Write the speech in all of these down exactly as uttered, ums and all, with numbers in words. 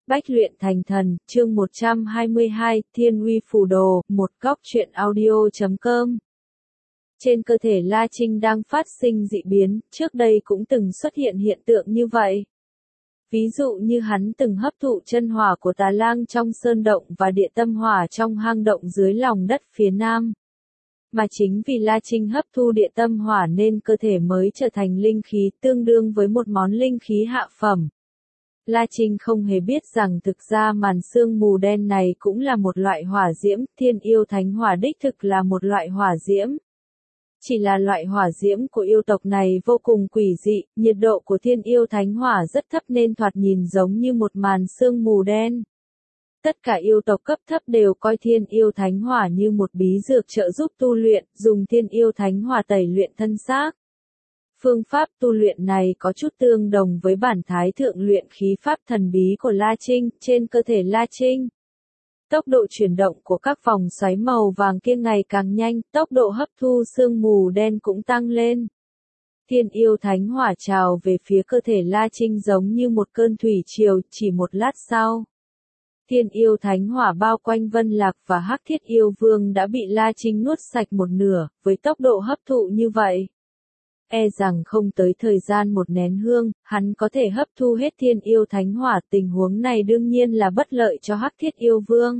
Bách luyện thành thần, chương một trăm hai mươi hai, Thiên uy phù đồ, một góc truyện audio chấm com. Trên cơ thể La Trinh đang phát sinh dị biến, trước đây cũng từng xuất hiện hiện tượng như vậy. Ví dụ như hắn từng hấp thụ chân hỏa của Tà Lang trong sơn động và địa tâm hỏa trong hang động dưới lòng đất phía nam. Mà chính vì La Trinh hấp thu địa tâm hỏa nên cơ thể mới trở thành linh khí tương đương với một món linh khí hạ phẩm. La Trinh không hề biết rằng thực ra màn sương mù đen này cũng là một loại hỏa diễm, thiên yêu thánh hỏa đích thực là một loại hỏa diễm. Chỉ là loại hỏa diễm của yêu tộc này vô cùng quỷ dị, nhiệt độ của thiên yêu thánh hỏa rất thấp nên thoạt nhìn giống như một màn sương mù đen. Tất cả yêu tộc cấp thấp đều coi thiên yêu thánh hỏa như một bí dược trợ giúp tu luyện, dùng thiên yêu thánh hỏa tẩy luyện thân xác. Phương pháp tu luyện này có chút tương đồng với bản thái thượng luyện khí pháp thần bí của La Trinh, trên cơ thể La Trinh. Tốc độ chuyển động của các vòng xoáy màu vàng kia ngày càng nhanh, tốc độ hấp thu sương mù đen cũng tăng lên. Thiên yêu thánh hỏa trào về phía cơ thể La Trinh giống như một cơn thủy triều, chỉ một lát sau. Thiên yêu thánh hỏa bao quanh Vân Lạc và Hắc Thiết yêu vương đã bị La Trinh nuốt sạch một nửa, với tốc độ hấp thụ như vậy. E rằng không tới thời gian một nén hương, hắn có thể hấp thu hết thiên yêu thánh hỏa, tình huống này đương nhiên là bất lợi cho Hắc Thiết yêu vương.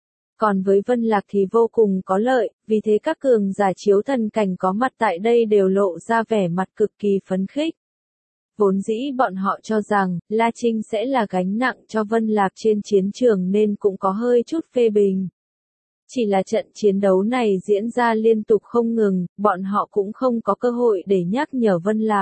Còn với Vân Lạc thì vô cùng có lợi, vì thế các cường giả chiếu thần cảnh có mặt tại đây đều lộ ra vẻ mặt cực kỳ phấn khích. Vốn dĩ bọn họ cho rằng, La Trinh sẽ là gánh nặng cho Vân Lạc trên chiến trường nên cũng có hơi chút phê bình. Chỉ là trận chiến đấu này diễn ra liên tục không ngừng, bọn họ cũng không có cơ hội để nhắc nhở Vân Lạc.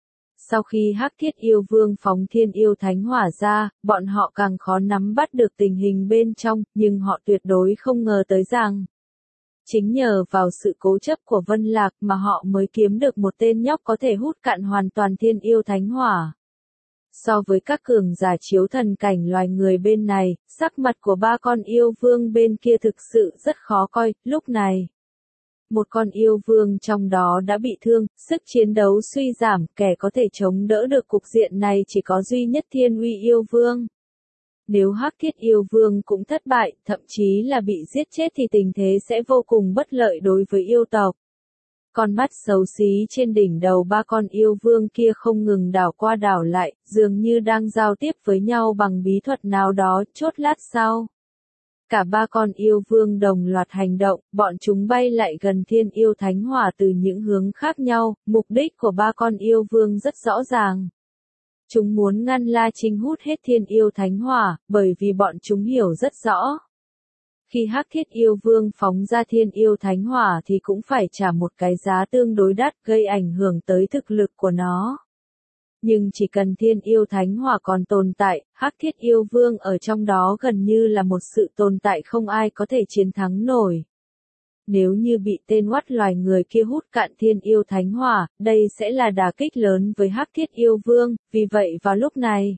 Sau khi Hắc Thiết yêu vương phóng thiên yêu thánh hỏa ra, bọn họ càng khó nắm bắt được tình hình bên trong, nhưng họ tuyệt đối không ngờ tới rằng. Chính nhờ vào sự cố chấp của Vân Lạc mà họ mới kiếm được một tên nhóc có thể hút cạn hoàn toàn thiên yêu thánh hỏa. So với các cường giả chiếu thần cảnh loài người bên này, sắc mặt của ba con yêu vương bên kia thực sự rất khó coi, lúc này. Một con yêu vương trong đó đã bị thương, sức chiến đấu suy giảm, kẻ có thể chống đỡ được cục diện này chỉ có duy nhất Thiên uy yêu vương. Nếu Hắc Thiết yêu vương cũng thất bại, thậm chí là bị giết chết thì tình thế sẽ vô cùng bất lợi đối với yêu tộc. Con mắt xấu xí trên đỉnh đầu ba con yêu vương kia không ngừng đảo qua đảo lại, dường như đang giao tiếp với nhau bằng bí thuật nào đó, chốt lát sau. Cả ba con yêu vương đồng loạt hành động, bọn chúng bay lại gần thiên yêu thánh hỏa từ những hướng khác nhau, mục đích của ba con yêu vương rất rõ ràng. Chúng muốn ngăn La Trinh hút hết thiên yêu thánh hỏa, bởi vì bọn chúng hiểu rất rõ. Khi Hắc Thiết yêu vương phóng ra thiên yêu thánh hỏa thì cũng phải trả một cái giá tương đối đắt gây ảnh hưởng tới thực lực của nó. Nhưng chỉ cần thiên yêu thánh hỏa còn tồn tại, Hắc Thiết yêu vương ở trong đó gần như là một sự tồn tại không ai có thể chiến thắng nổi. Nếu như bị tên oắt loài người kia hút cạn thiên yêu thánh hỏa, đây sẽ là đả kích lớn với Hắc Thiết yêu vương, vì vậy vào lúc này.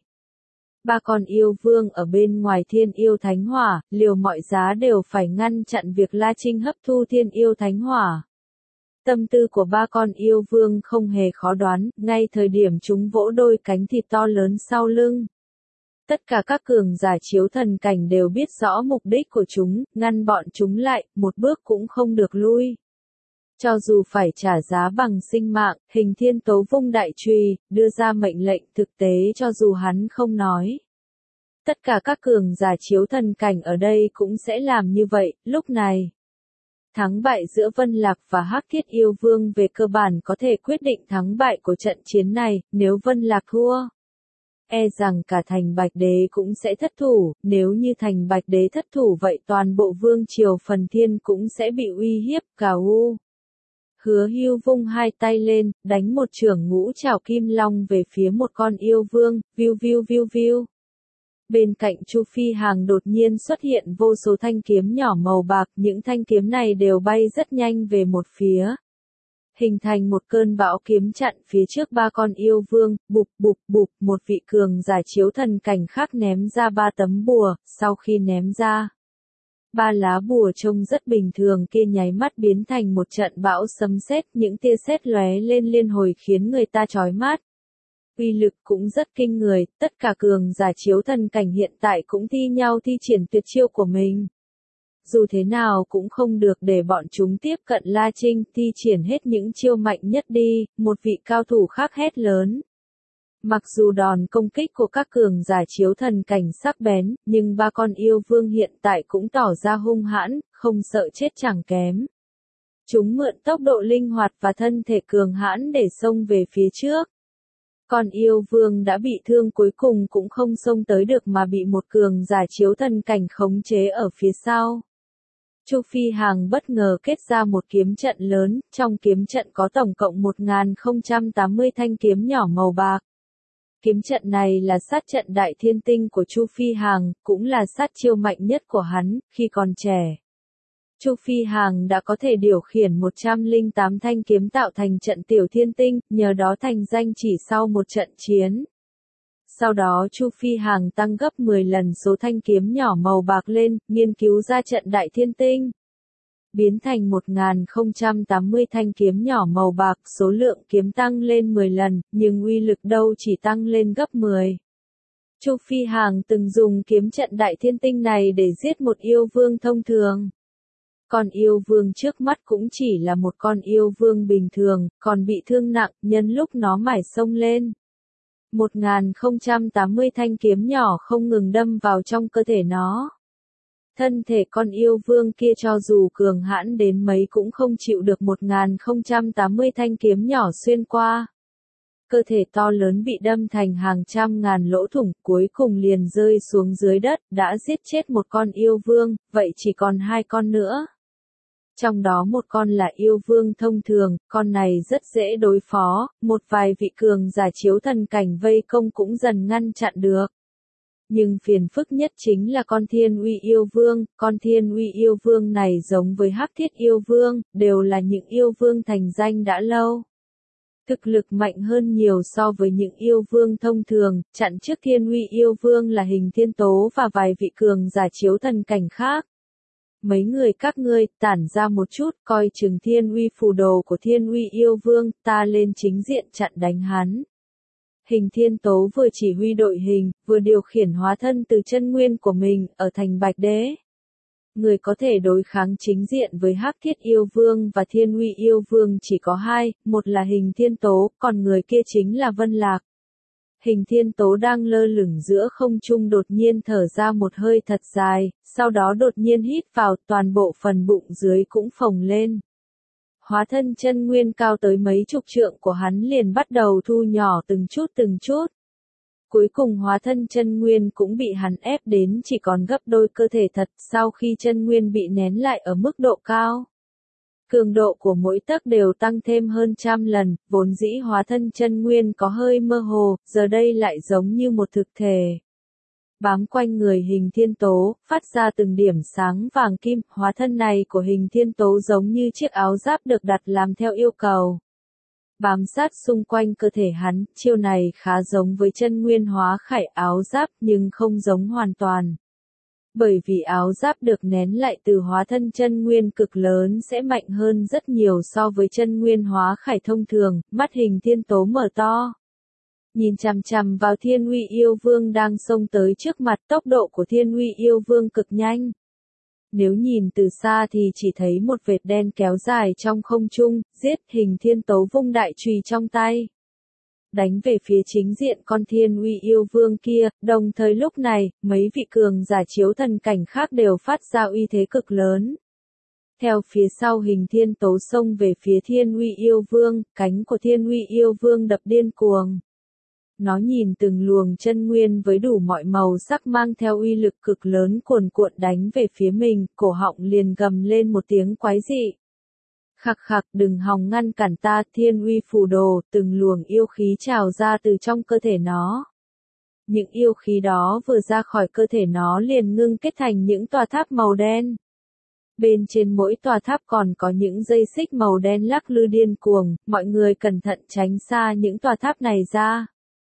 Ba con yêu vương ở bên ngoài thiên yêu thánh hỏa, liều mọi giá đều phải ngăn chặn việc La Trinh hấp thu thiên yêu thánh hỏa. Tâm tư của ba con yêu vương không hề khó đoán, ngay thời điểm chúng vỗ đôi cánh thịt to lớn sau lưng. Tất cả các cường giả chiếu thần cảnh đều biết rõ mục đích của chúng, ngăn bọn chúng lại, một bước cũng không được lui. Cho dù phải trả giá bằng sinh mạng, Hình Thiên Tố vung đại chùy, đưa ra mệnh lệnh thực tế cho dù hắn không nói. Tất cả các cường giả chiếu thần cảnh ở đây cũng sẽ làm như vậy, lúc này. Thắng bại giữa Vân Lạc và Hắc Thiết yêu vương về cơ bản có thể quyết định thắng bại của trận chiến này, nếu Vân Lạc thua. E rằng cả thành Bạch Đế cũng sẽ thất thủ, nếu như thành Bạch Đế thất thủ vậy toàn bộ vương triều Phần Thiên cũng sẽ bị uy hiếp, cào u. Hứa Hưu vung hai tay lên, đánh một chưởng ngũ trảo kim long về phía một con yêu vương, viu viu viu viu. Bên cạnh Chu Phi Hàng đột nhiên xuất hiện vô số thanh kiếm nhỏ màu bạc, những thanh kiếm này đều bay rất nhanh về một phía. Hình thành một cơn bão kiếm chặn phía trước ba con yêu vương, bụp bụp bụp, một vị cường giả chiếu thần cảnh khác ném ra ba tấm bùa, sau khi ném ra. Ba lá bùa trông rất bình thường kia nháy mắt biến thành một trận bão sấm sét, những tia sét lóe lên liên hồi khiến người ta chói mắt. Uy lực cũng rất kinh người, tất cả cường giả chiếu thần cảnh hiện tại cũng thi nhau thi triển tuyệt chiêu của mình. Dù thế nào cũng không được để bọn chúng tiếp cận La Trinh, thi triển hết những chiêu mạnh nhất đi, một vị cao thủ khác hét lớn. Mặc dù đòn công kích của các cường giả chiếu thần cảnh sắc bén, nhưng ba con yêu vương hiện tại cũng tỏ ra hung hãn, không sợ chết chẳng kém. Chúng mượn tốc độ linh hoạt và thân thể cường hãn để xông về phía trước. Còn yêu vương đã bị thương cuối cùng cũng không xông tới được mà bị một cường giả chiếu thần cảnh khống chế ở phía sau. Chu Phi Hằng bất ngờ kết ra một kiếm trận lớn, trong kiếm trận có tổng cộng một nghìn không trăm tám mươi thanh kiếm nhỏ màu bạc. Kiếm trận này là sát trận đại thiên tinh của Chu Phi Hằng, cũng là sát chiêu mạnh nhất của hắn, khi còn trẻ. Chu Phi Hằng đã có thể điều khiển một trăm lẻ tám thanh kiếm tạo thành trận tiểu thiên tinh, nhờ đó thành danh chỉ sau một trận chiến. Sau đó Chu Phi Hằng tăng gấp mười lần số thanh kiếm nhỏ màu bạc lên, nghiên cứu ra trận đại thiên tinh. Biến thành một nghìn không trăm tám mươi thanh kiếm nhỏ màu bạc, số lượng kiếm tăng lên mười lần, nhưng uy lực đâu chỉ tăng lên gấp mười. Chu Phi Hằng từng dùng kiếm trận đại thiên tinh này để giết một yêu vương thông thường. Còn yêu vương trước mắt cũng chỉ là một con yêu vương bình thường, còn bị thương nặng, nhân lúc nó mải xông lên. một nghìn không trăm tám mươi thanh kiếm nhỏ không ngừng đâm vào trong cơ thể nó. Thân thể con yêu vương kia cho dù cường hãn đến mấy cũng không chịu được một nghìn không trăm tám mươi thanh kiếm nhỏ xuyên qua. Cơ thể to lớn bị đâm thành hàng trăm ngàn lỗ thủng, cuối cùng liền rơi xuống dưới đất, đã giết chết một con yêu vương, vậy chỉ còn hai con nữa. Trong đó một con là yêu vương thông thường, con này rất dễ đối phó, một vài vị cường giả chiếu thần cảnh vây công cũng dần ngăn chặn được. Nhưng phiền phức nhất chính là con thiên uy yêu vương, con thiên uy yêu vương này giống với hắc thiết yêu vương, đều là những yêu vương thành danh đã lâu. Thực lực mạnh hơn nhiều so với những yêu vương thông thường, chặn trước thiên uy yêu vương là Hình Thiên Tố và vài vị cường giả chiếu thần cảnh khác. Mấy người các ngươi, tản ra một chút, coi chừng thiên uy phù đồ của thiên uy yêu vương, ta lên chính diện chặn đánh hắn. Hình Thiên Tố vừa chỉ huy đội hình, vừa điều khiển hóa thân từ chân nguyên của mình, ở thành Bạch Đế. Người có thể đối kháng chính diện với hắc thiết yêu vương và thiên uy yêu vương chỉ có hai, một là Hình Thiên Tố, còn người kia chính là Vân Lạc. Hình Thiên Tố đang lơ lửng giữa không trung đột nhiên thở ra một hơi thật dài, sau đó đột nhiên hít vào, toàn bộ phần bụng dưới cũng phồng lên. Hóa thân chân nguyên cao tới mấy chục trượng của hắn liền bắt đầu thu nhỏ từng chút từng chút. Cuối cùng hóa thân chân nguyên cũng bị hắn ép đến chỉ còn gấp đôi cơ thể thật sau khi chân nguyên bị nén lại ở mức độ cao. Cường độ của mỗi tấc đều tăng thêm hơn trăm lần, vốn dĩ hóa thân chân nguyên có hơi mơ hồ, giờ đây lại giống như một thực thể. Bám quanh người Hình Thiên Tố, phát ra từng điểm sáng vàng kim, hóa thân này của Hình Thiên Tố giống như chiếc áo giáp được đặt làm theo yêu cầu. Bám sát xung quanh cơ thể hắn, chiêu này khá giống với chân nguyên hóa khải áo giáp nhưng không giống hoàn toàn. Bởi vì áo giáp được nén lại từ hóa thân chân nguyên cực lớn sẽ mạnh hơn rất nhiều so với chân nguyên hóa khải thông thường, mắt Hình Thiên Tố mở to. Nhìn chằm chằm vào thiên uy yêu vương đang xông tới trước mặt, tốc độ của thiên uy yêu vương cực nhanh. Nếu nhìn từ xa thì chỉ thấy một vệt đen kéo dài trong không trung, giết. Hình Thiên Tố vung đại chùy trong tay. Đánh về phía chính diện con thiên uy yêu vương kia, đồng thời lúc này, mấy vị cường giả chiếu thần cảnh khác đều phát ra uy thế cực lớn. Theo phía sau Hình Thiên Tố xông về phía thiên uy yêu vương, cánh của thiên uy yêu vương đập điên cuồng. Nó nhìn từng luồng chân nguyên với đủ mọi màu sắc mang theo uy lực cực lớn cuồn cuộn đánh về phía mình, cổ họng liền gầm lên một tiếng quái dị. Khặc khặc, đừng hòng ngăn cản ta, thiên uy phù đồ, từng luồng yêu khí trào ra từ trong cơ thể nó. Những yêu khí đó vừa ra khỏi cơ thể nó liền ngưng kết thành những tòa tháp màu đen. Bên trên mỗi tòa tháp còn có những dây xích màu đen lắc lư điên cuồng, mọi người cẩn thận tránh xa những tòa tháp này ra.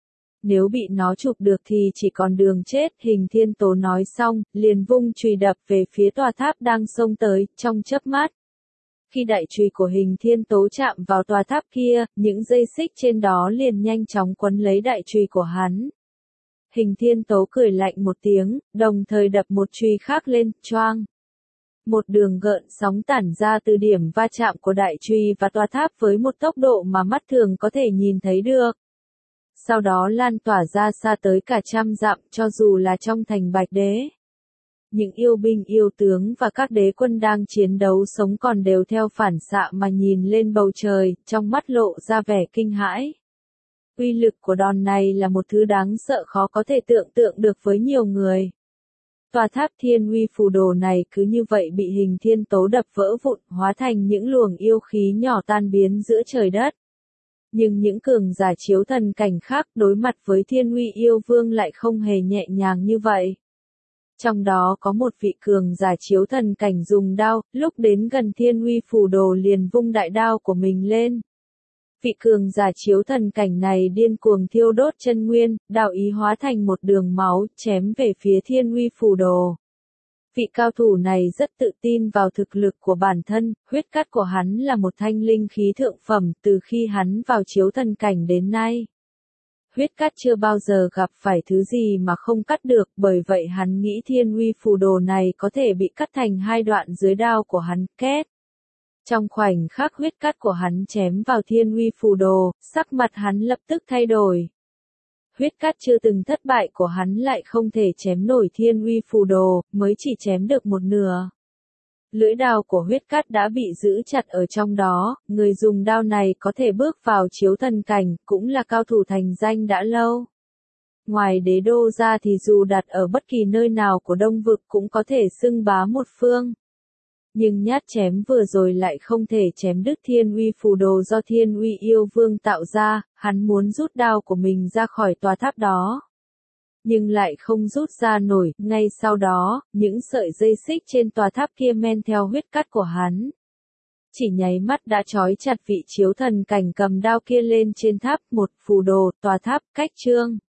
Nếu bị nó chụp được thì chỉ còn đường chết. Hình Thiên Tố nói xong, liền vung chùy đập về phía tòa tháp đang xông tới, trong chớp mắt. Khi đại chùy của Hình Thiên Tố chạm vào tòa tháp kia, những dây xích trên đó liền nhanh chóng quấn lấy đại chùy của hắn. Hình Thiên Tố cười lạnh một tiếng, đồng thời đập một chùy khác lên, choang. Một đường gợn sóng tản ra từ điểm va chạm của đại chùy và tòa tháp với một tốc độ mà mắt thường có thể nhìn thấy được. Sau đó lan tỏa ra xa tới cả trăm dặm, cho dù là trong thành Bạch Đế. Những yêu binh yêu tướng và các đế quân đang chiến đấu sống còn đều theo phản xạ mà nhìn lên bầu trời, trong mắt lộ ra vẻ kinh hãi. Uy lực của đòn này là một thứ đáng sợ khó có thể tưởng tượng được với nhiều người. Tòa tháp Thiên Uy Phù Đồ này cứ như vậy bị Hình Thiên Tố đập vỡ vụn, hóa thành những luồng yêu khí nhỏ tan biến giữa trời đất. Nhưng những cường giả chiếu thần cảnh khác đối mặt với Thiên Uy Yêu Vương lại không hề nhẹ nhàng như vậy. Trong đó có một vị cường giả chiếu thần cảnh dùng đao, lúc đến gần Thiên Uy Phù Đồ liền vung đại đao của mình lên. Vị cường giả chiếu thần cảnh này điên cuồng thiêu đốt chân nguyên, đạo ý hóa thành một đường máu, chém về phía Thiên Uy Phù Đồ. Vị cao thủ này rất tự tin vào thực lực của bản thân, huyết cắt của hắn là một thanh linh khí thượng phẩm từ khi hắn vào chiếu thần cảnh đến nay. Huyết cắt chưa bao giờ gặp phải thứ gì mà không cắt được, bởi vậy hắn nghĩ Thiên Uy Phù Đồ này có thể bị cắt thành hai đoạn dưới đao của hắn, két. Trong khoảnh khắc huyết cắt của hắn chém vào Thiên Uy Phù Đồ, sắc mặt hắn lập tức thay đổi. Huyết cắt chưa từng thất bại của hắn lại không thể chém nổi Thiên Uy Phù Đồ, mới chỉ chém được một nửa. Lưỡi đao của huyết cắt đã bị giữ chặt ở trong đó, người dùng đao này có thể bước vào chiếu thần cảnh, cũng là cao thủ thành danh đã lâu. Ngoài đế đô ra thì dù đặt ở bất kỳ nơi nào của Đông Vực cũng có thể xưng bá một phương. Nhưng nhát chém vừa rồi lại không thể chém đứt Thiên Uy Phù Đồ do Thiên Uy Yêu Vương tạo ra, hắn muốn rút đao của mình ra khỏi tòa tháp đó. Nhưng lại không rút ra nổi, ngay sau đó, những sợi dây xích trên tòa tháp kia men theo huyết cắt của hắn. Chỉ nháy mắt đã trói chặt vị chiếu thần cảnh cầm đao kia lên trên tháp, một phù đồ, tòa tháp, cách trương.